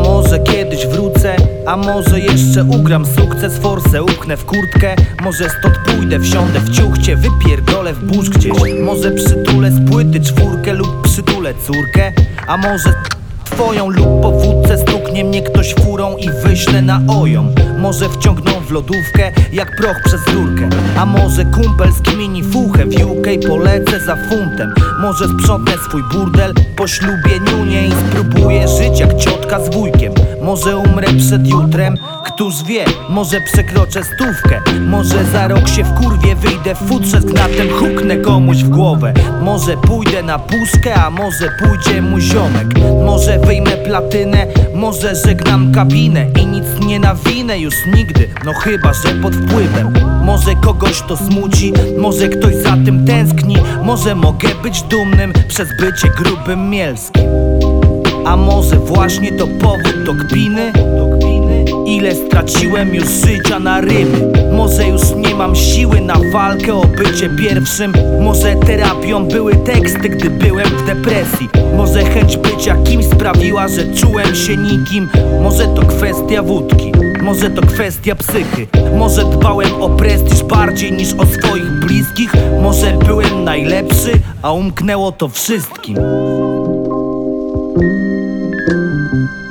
może kiedyś wrócę, a może jeszcze ugram sukces, forsę upchnę w kurtkę. Może stąd pójdę, wsiądę w ciuchcie, wypierdolę w burz gdzieś. Może przytulę z płyty czwórkę lub przytulę córkę. A może twoją lub po wódce stuknie mnie ktoś furą i wyślę na ojom. Może wciągną w lodówkę jak proch przez rurkę. A może kumpel z kmini fuchę w UK polecę za funtem. Może sprzątnę swój burdel po ślubie niunie i spróbuję żyć jak ciotka z wujkiem. Może umrę przed jutrem, któż wie, może przekroczę 100. Może za rok się w kurwie wyjdę w futrze z gnatem, huknę komuś w głowę. Może pójdę na puszkę, a może pójdzie mój ziomek. Może wyjmę platynę, może żegnam kabinę i nic nie nawinę już nigdy, no chyba że pod wpływem. Może kogoś to smuci, może ktoś za tym tęskni. Może mogę być dumnym przez bycie grubym Mielskim. A może właśnie to powód do kpiny? Ile straciłem już życia na rymy. Może już nie mam siły na walkę o bycie pierwszym. Może terapią były teksty, gdy byłem w depresji. Może chęć bycia kimś sprawiła, że czułem się nikim. Może to kwestia wódki, może to kwestia psychy. Może dbałem o prestiż bardziej niż o swoich bliskich. Może byłem najlepszy, a umknęło to wszystkim.